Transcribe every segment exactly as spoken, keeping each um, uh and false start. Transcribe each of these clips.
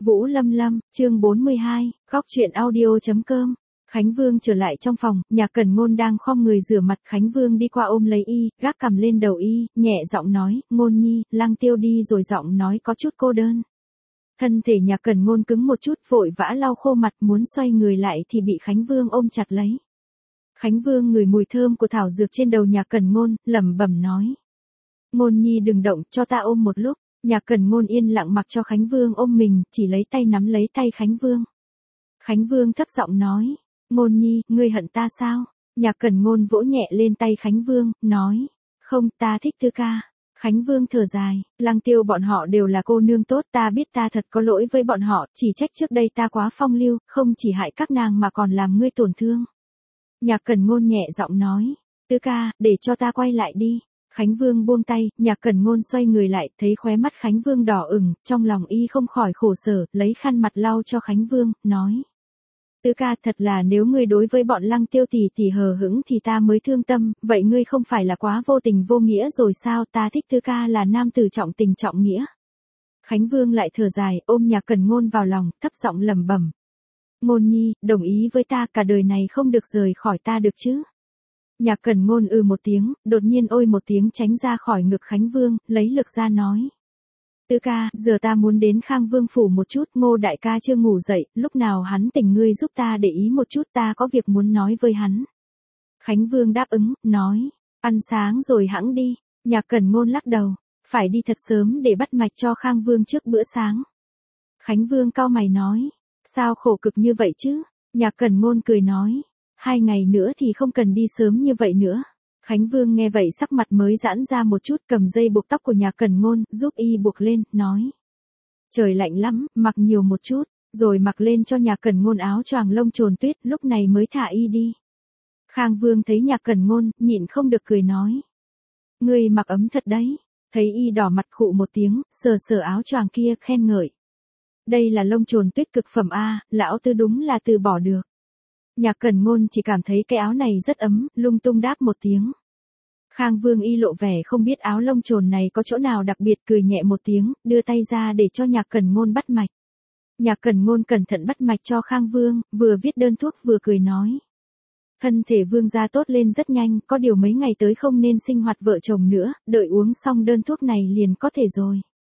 Vũ Lâm Lâm, chương bốn mươi hai, góc truyện audio.com. Khánh Vương trở lại trong phòng, Nhạc Cẩn Ngôn đang khom người rửa mặt, Khánh Vương đi qua ôm lấy y, gác cằm lên đầu y, nhẹ giọng nói, Ngôn nhi, Lăng Tiêu đi rồi, giọng nói có chút cô đơn. Thân thể Nhạc Cẩn Ngôn cứng một chút, vội vã lau khô mặt, muốn xoay người lại thì bị Khánh Vương ôm chặt lấy. Khánh Vương ngửi mùi thơm của thảo dược trên đầu Nhạc Cẩn Ngôn, lẩm bẩm nói. Ngôn nhi đừng động, cho ta ôm một lúc. Nhạc Cẩn Ngôn yên lặng mặc cho Khánh Vương ôm mình, chỉ lấy tay nắm lấy tay Khánh Vương. Khánh Vương thấp giọng nói, Ngôn nhi, ngươi hận ta sao? Nhạc Cẩn Ngôn vỗ nhẹ lên tay Khánh Vương, nói, không, ta thích Tư ca. Khánh Vương thở dài, Lăng Tiêu bọn họ đều là cô nương tốt, ta biết ta thật có lỗi với bọn họ, chỉ trách trước đây ta quá phong lưu, không chỉ hại các nàng mà còn làm ngươi tổn thương. Nhạc Cẩn Ngôn nhẹ giọng nói, Tư ca, để cho ta quay lại đi. Khánh Vương buông tay, Nhạc Cẩn Ngôn xoay người lại, thấy khóe mắt Khánh Vương đỏ ửng, trong lòng y không khỏi khổ sở, lấy khăn mặt lau cho Khánh Vương, nói. Tư ca, thật là nếu ngươi đối với bọn Lăng Tiêu tỷ tỷ hờ hững thì ta mới thương tâm, vậy ngươi không phải là quá vô tình vô nghĩa rồi sao? Ta thích Tư ca là nam tử trọng tình trọng nghĩa. Khánh Vương lại thở dài, ôm Nhạc Cẩn Ngôn vào lòng, thấp giọng lẩm bẩm. Ngôn nhi, đồng ý với ta, cả đời này không được rời khỏi ta được chứ? Nhạc Cẩn Ngôn ư một tiếng, đột nhiên ôi một tiếng tránh ra khỏi ngực Khánh Vương, lấy lực ra nói. Tư ca, giờ ta muốn đến Khang Vương phủ một chút, Ngô đại ca chưa ngủ dậy, lúc nào hắn tỉnh ngươi giúp ta để ý một chút, ta có việc muốn nói với hắn. Khánh Vương đáp ứng, nói, ăn sáng rồi hẵng đi. Nhạc Cẩn Ngôn lắc đầu, phải đi thật sớm để bắt mạch cho Khang Vương trước bữa sáng. Khánh Vương cau mày nói, sao khổ cực như vậy chứ? Nhạc Cẩn Ngôn cười nói. Hai ngày nữa thì không cần đi sớm như vậy nữa. Khánh Vương nghe vậy sắc mặt mới giãn ra một chút, cầm dây buộc tóc của Nhạc Cẩn Ngôn, giúp y buộc lên, nói. Trời lạnh lắm, mặc nhiều một chút, rồi mặc lên cho Nhạc Cẩn Ngôn áo choàng lông trồn tuyết, lúc này mới thả y đi. Khang Vương thấy Nhạc Cẩn Ngôn, nhịn không được cười nói. Ngươi mặc ấm thật đấy. Thấy y đỏ mặt khụ một tiếng, sờ sờ áo choàng kia, khen ngợi. Đây là lông trồn tuyết cực phẩm a, lão tư đúng là từ bỏ được. Nhạc Cẩn Ngôn chỉ cảm thấy cái áo này rất ấm, lung tung đáp một tiếng. Khang Vương y lộ vẻ không biết áo lông trồn này có chỗ nào đặc biệt, cười nhẹ một tiếng, đưa tay ra để cho Nhạc Cẩn Ngôn bắt mạch. Nhạc Cẩn Ngôn cẩn thận bắt mạch cho Khang Vương, vừa viết đơn thuốc vừa cười nói. Thân thể Vương gia tốt lên rất nhanh, có điều mấy ngày tới không nên sinh hoạt vợ chồng nữa, đợi uống xong đơn thuốc này liền có thể rồi.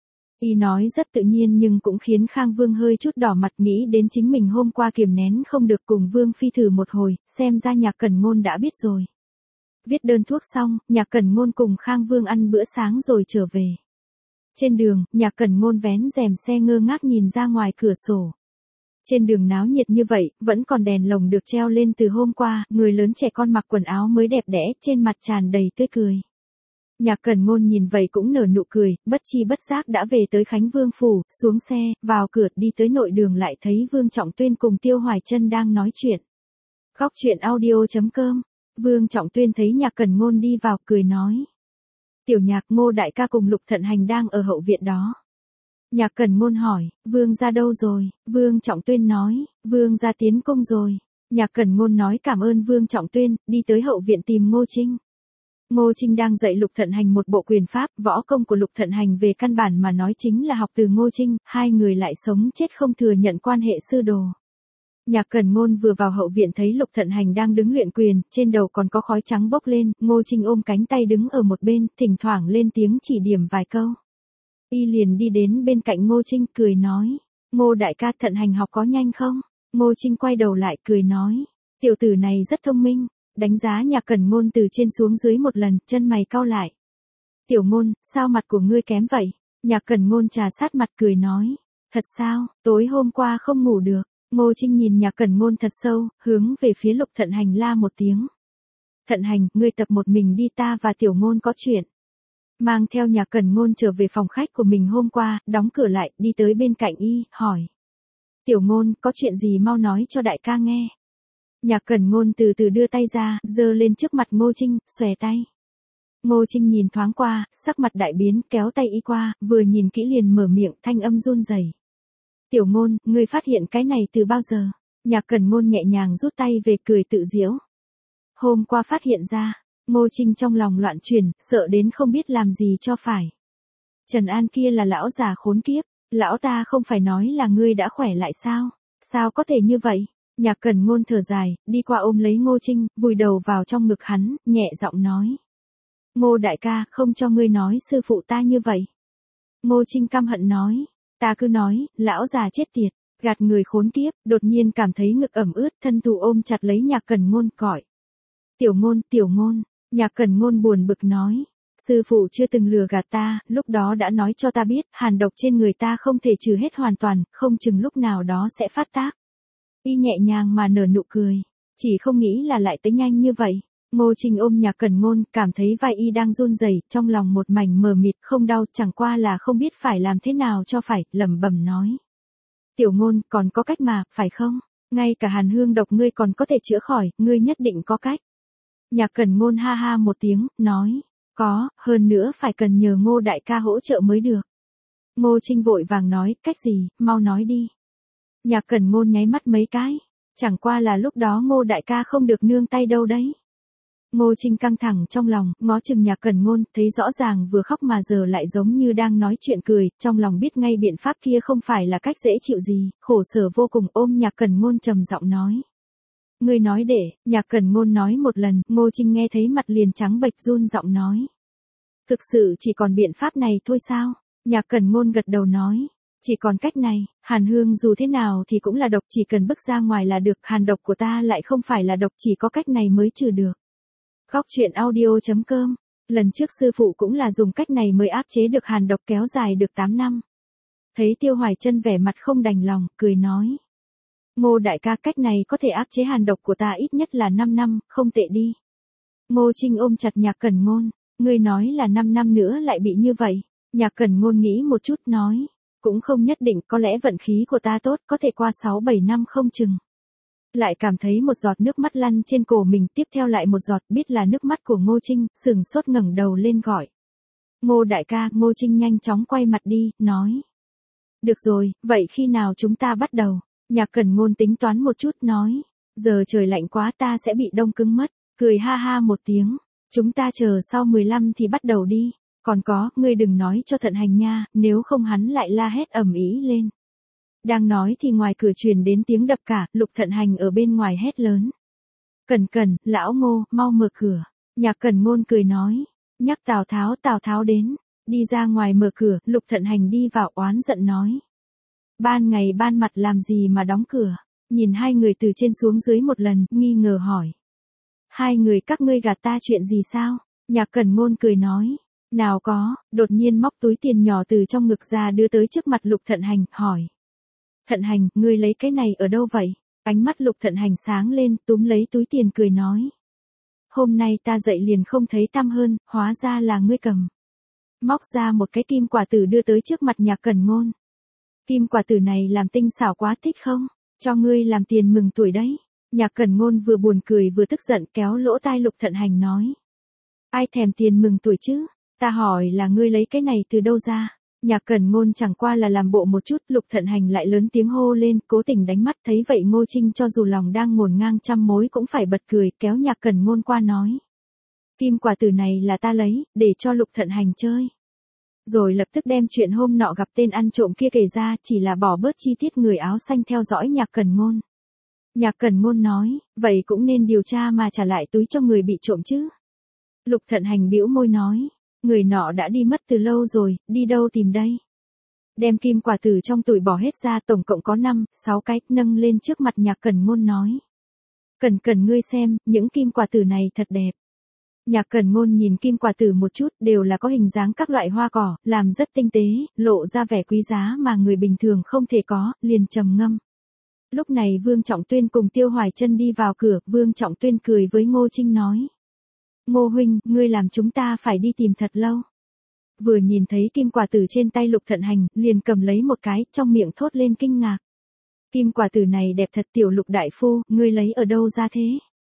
Y nói rất tự nhiên nhưng cũng khiến Khang Vương hơi chút đỏ mặt, nghĩ đến chính mình hôm qua kiềm nén không được cùng Vương phi thử một hồi, xem ra Nhạc Cẩn Ngôn đã biết rồi. Viết đơn thuốc xong, Nhạc Cẩn Ngôn cùng Khang Vương ăn bữa sáng rồi trở về. Trên đường, Nhạc Cẩn Ngôn vén rèm xe ngơ ngác nhìn ra ngoài cửa sổ. Trên đường náo nhiệt như vậy, vẫn còn đèn lồng được treo lên từ hôm qua, người lớn trẻ con mặc quần áo mới đẹp đẽ, trên mặt tràn đầy tươi cười. Nhạc Cẩn Ngôn nhìn vậy cũng nở nụ cười, bất chi bất giác đã về tới Khánh Vương phủ, xuống xe, vào cửa, đi tới nội đường lại thấy Vương Trọng Tuyên cùng Tiêu Hoài Chân đang nói chuyện. Góc truyện audio.com. Vương Trọng Tuyên thấy Nhạc Cẩn Ngôn đi vào, cười nói. Tiểu Nhạc, Ngô đại ca cùng Lục Thận Hành đang ở hậu viện đó. Nhạc Cẩn Ngôn hỏi, Vương gia đâu rồi? Vương Trọng Tuyên nói, Vương gia tiến cung rồi. Nhạc Cẩn Ngôn nói cảm ơn Vương Trọng Tuyên, đi tới hậu viện tìm Ngô Trinh. Ngô Trinh đang dạy Lục Thận Hành một bộ quyền pháp, võ công của Lục Thận Hành về căn bản mà nói chính là học từ Ngô Trinh, hai người lại sống chết không thừa nhận quan hệ sư đồ. Nhạc Cẩn Ngôn vừa vào hậu viện thấy Lục Thận Hành đang đứng luyện quyền, trên đầu còn có khói trắng bốc lên, Ngô Trinh ôm cánh tay đứng ở một bên, thỉnh thoảng lên tiếng chỉ điểm vài câu. Y liền đi đến bên cạnh Ngô Trinh, cười nói, Ngô đại ca, Thận Hành học có nhanh không? Ngô Trinh quay đầu lại, cười nói, tiểu tử này rất thông minh. Đánh giá Nhạc Cẩn Ngôn từ trên xuống dưới một lần, chân mày cau lại. Tiểu Ngôn, sao mặt của ngươi kém vậy? Nhạc Cẩn Ngôn trà sát mặt cười nói. Thật sao, tối hôm qua không ngủ được. Ngô Trinh nhìn Nhạc Cẩn Ngôn thật sâu, hướng về phía Lục Thận Hành la một tiếng. Thận Hành, ngươi tập một mình đi, ta và Tiểu Ngôn có chuyện. Mang theo Nhạc Cẩn Ngôn trở về phòng khách của mình hôm qua, đóng cửa lại, đi tới bên cạnh y, hỏi. Tiểu Ngôn, có chuyện gì mau nói cho đại ca nghe. Nhạc Cẩn Ngôn từ từ đưa tay ra, giơ lên trước mặt Ngô Trinh, xòe tay. Ngô Trinh nhìn thoáng qua, sắc mặt đại biến, kéo tay y qua, vừa nhìn kỹ liền mở miệng, thanh âm run rẩy. Tiểu Ngôn, ngươi phát hiện cái này từ bao giờ? Nhạc Cẩn Ngôn nhẹ nhàng rút tay về, cười tự giễu. Hôm qua phát hiện ra. Ngô Trinh trong lòng loạn chuyển, sợ đến không biết làm gì cho phải. Trần An kia là lão già khốn kiếp. Lão ta không phải nói là ngươi đã khỏe lại sao? Sao có thể như vậy? Nhạc Cẩn Ngôn thở dài, đi qua ôm lấy Ngô Trinh, vùi đầu vào trong ngực hắn, nhẹ giọng nói. Ngô đại ca, không cho ngươi nói sư phụ ta như vậy. Ngô Trinh căm hận nói. Ta cứ nói, lão già chết tiệt, gạt người khốn kiếp, đột nhiên cảm thấy ngực ẩm ướt, thân thủ ôm chặt lấy Nhạc Cẩn Ngôn cõi. Tiểu Ngôn, tiểu Ngôn, Nhạc Cẩn Ngôn buồn bực nói. Sư phụ chưa từng lừa gạt ta, lúc đó đã nói cho ta biết, hàn độc trên người ta không thể trừ hết hoàn toàn, không chừng lúc nào đó sẽ phát tác. Y nhẹ nhàng mà nở nụ cười, chỉ không nghĩ là lại tới nhanh như vậy. Ngô Trinh ôm Nhạc Cẩn Ngôn, cảm thấy vai y đang run rẩy, trong lòng một mảnh mờ mịt, không đau, chẳng qua là không biết phải làm thế nào cho phải, lẩm bẩm nói. Tiểu Ngôn, còn có cách mà, phải không? Ngay cả hàn hương độc ngươi còn có thể chữa khỏi, ngươi nhất định có cách. Nhạc Cẩn Ngôn ha ha một tiếng, nói. Có, hơn nữa phải cần nhờ Ngô đại ca hỗ trợ mới được. Ngô Trinh vội vàng nói, cách gì, mau nói đi. Nhạc Cẩn Ngôn nháy mắt mấy cái, chẳng qua là lúc đó Ngô đại ca không được nương tay đâu đấy. Ngô Trinh căng thẳng trong lòng, ngó chừng Nhạc Cẩn Ngôn, thấy rõ ràng vừa khóc mà giờ lại giống như đang nói chuyện cười, trong lòng biết ngay biện pháp kia không phải là cách dễ chịu gì, khổ sở vô cùng ôm Nhạc Cẩn Ngôn trầm giọng nói. Ngươi nói để, Nhạc Cẩn Ngôn nói một lần, Ngô Trinh nghe thấy mặt liền trắng bệch run giọng nói. Thực sự chỉ còn biện pháp này thôi sao? Nhạc Cẩn Ngôn gật đầu nói. Chỉ còn cách này, hàn hương dù thế nào thì cũng là độc, chỉ cần bước ra ngoài là được, hàn độc của ta lại không phải là độc, chỉ có cách này mới trừ được. Góc truyện audio.com. Lần trước sư phụ cũng là dùng cách này mới áp chế được hàn độc kéo dài được tám năm. Thấy Tiêu Hoài Chân vẻ mặt không đành lòng, cười nói. Ngô đại ca, cách này có thể áp chế hàn độc của ta ít nhất là năm năm, không tệ đi. Ngô Trinh ôm chặt Nhạc Cẩn Ngôn, ngươi nói là năm năm nữa lại bị như vậy. Nhạc Cẩn Ngôn nghĩ một chút nói, cũng không nhất định, có lẽ vận khí của ta tốt, có thể qua sáu bảy năm không chừng. Lại cảm thấy một giọt nước mắt lăn trên cổ mình, tiếp theo lại một giọt, biết là nước mắt của Ngô Trinh, sừng sốt ngẩng đầu lên gọi. Ngô đại ca, Ngô Trinh nhanh chóng quay mặt đi, nói. Được rồi, vậy khi nào chúng ta bắt đầu? Nhạc Cẩn Ngôn tính toán một chút nói. Giờ trời lạnh quá ta sẽ bị đông cứng mất, cười ha ha một tiếng. Chúng ta chờ sau mười lăm thì bắt đầu đi. Còn có, ngươi đừng nói cho Thận Hành nha, nếu không hắn lại la hét ầm ĩ lên. Đang nói thì ngoài cửa truyền đến tiếng đập cả, Lục Thận Hành ở bên ngoài hét lớn. Cẩn cẩn, lão Ngô, mau mở cửa. Nhạc Cẩn Ngôn cười nói. Nhắc Tào Tháo, Tào Tháo đến. Đi ra ngoài mở cửa, Lục Thận Hành đi vào oán giận nói. Ban ngày ban mặt làm gì mà đóng cửa? Nhìn hai người từ trên xuống dưới một lần, nghi ngờ hỏi. Hai người các ngươi gạt ta chuyện gì sao? Nhạc Cẩn Ngôn cười nói. Nào có, đột nhiên móc túi tiền nhỏ từ trong ngực ra đưa tới trước mặt Lục Thận Hành, hỏi. Thận Hành, ngươi lấy cái này ở đâu vậy? Ánh mắt Lục Thận Hành sáng lên, túm lấy túi tiền cười nói. Hôm nay ta dậy liền không thấy tăm hơn, hóa ra là ngươi cầm. Móc ra một cái kim quả tử đưa tới trước mặt Nhạc Cẩn Ngôn. Kim quả tử này làm tinh xảo quá, thích không? Cho ngươi làm tiền mừng tuổi đấy. Nhạc Cẩn Ngôn vừa buồn cười vừa tức giận, kéo lỗ tai Lục Thận Hành nói. Ai thèm tiền mừng tuổi chứ? Ta hỏi là ngươi lấy cái này từ đâu ra? Nhạc Cẩn Ngôn chẳng qua là làm bộ một chút, Lục Thận Hành lại lớn tiếng hô lên, cố tình đánh mắt, thấy vậy Ngô Trinh cho dù lòng đang ngổn ngang trăm mối cũng phải bật cười, kéo Nhạc Cẩn Ngôn qua nói. Kim quả tử này là ta lấy, để cho Lục Thận Hành chơi. Rồi lập tức đem chuyện hôm nọ gặp tên ăn trộm kia kể ra, chỉ là bỏ bớt chi tiết người áo xanh theo dõi Nhạc Cẩn Ngôn. Nhạc Cẩn Ngôn nói, vậy cũng nên điều tra mà trả lại túi cho người bị trộm chứ. Lục Thận Hành bĩu môi nói, người nọ đã đi mất từ lâu rồi, đi đâu tìm đây. Đem kim quả tử trong túi bỏ hết ra, tổng cộng có năm, sáu cái, nâng lên trước mặt Nhạc Cẩn Ngôn nói. Cẩn cẩn ngươi xem, những kim quả tử này thật đẹp. Nhạc Cẩn Ngôn nhìn kim quả tử một chút, đều là có hình dáng các loại hoa cỏ, làm rất tinh tế, lộ ra vẻ quý giá mà người bình thường không thể có, liền trầm ngâm. Lúc này Vương Trọng Tuyên cùng Tiêu Hoài Chân đi vào cửa, Vương Trọng Tuyên cười với Ngô Trinh nói. Ngô huynh, ngươi làm chúng ta phải đi tìm thật lâu. Vừa nhìn thấy kim quả tử trên tay Lục Thận Hành, liền cầm lấy một cái, trong miệng thốt lên kinh ngạc. Kim quả tử này đẹp thật, tiểu Lục đại phu, ngươi lấy ở đâu ra thế?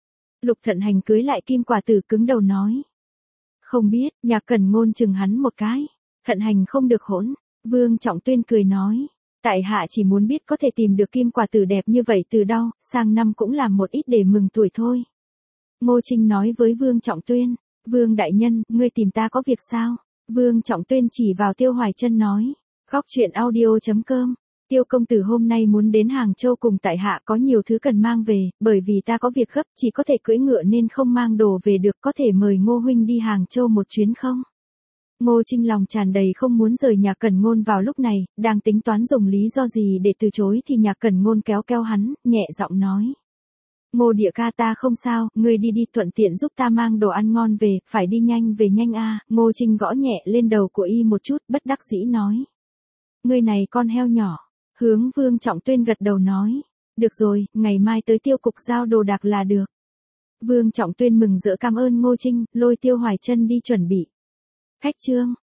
Lục Thận Hành cưới lại kim quả tử cứng đầu nói. Không biết, Nhạc Cẩn Ngôn chừng hắn một cái. Thận Hành không được hỗn. Vương Trọng Tuyên cười nói. Tại hạ chỉ muốn biết có thể tìm được kim quả tử đẹp như vậy từ đâu, sang năm cũng làm một ít để mừng tuổi thôi. Ngô Trinh nói với Vương Trọng Tuyên. Vương đại nhân, ngươi tìm ta có việc sao? Vương Trọng Tuyên chỉ vào Tiêu Hoài Chân nói. Góc chuyện audio chấm com. Tiêu công tử hôm nay muốn đến Hàng Châu cùng tại hạ có nhiều thứ cần mang về, bởi vì ta có việc gấp chỉ có thể cưỡi ngựa nên không mang đồ về được, có thể mời Ngô huynh đi Hàng Châu một chuyến không? Ngô Trinh lòng tràn đầy không muốn rời nhà Cẩn Ngôn vào lúc này, đang tính toán dùng lý do gì để từ chối thì nhà Cẩn Ngôn kéo kéo hắn, nhẹ giọng nói. Ngô địa ca ta không sao, ngươi đi đi thuận tiện giúp ta mang đồ ăn ngon về, phải đi nhanh về nhanh a. Ngô Trinh gõ nhẹ lên đầu của y một chút, bất đắc dĩ nói. Ngươi này con heo nhỏ. Hướng Vương Trọng Tuyên gật đầu nói. Được rồi, ngày mai tới Tiêu cục giao đồ đạc là được. Vương Trọng Tuyên mừng rỡ cảm ơn Ngô Trinh, lôi Tiêu Hoài Chân đi chuẩn bị. Khách trương.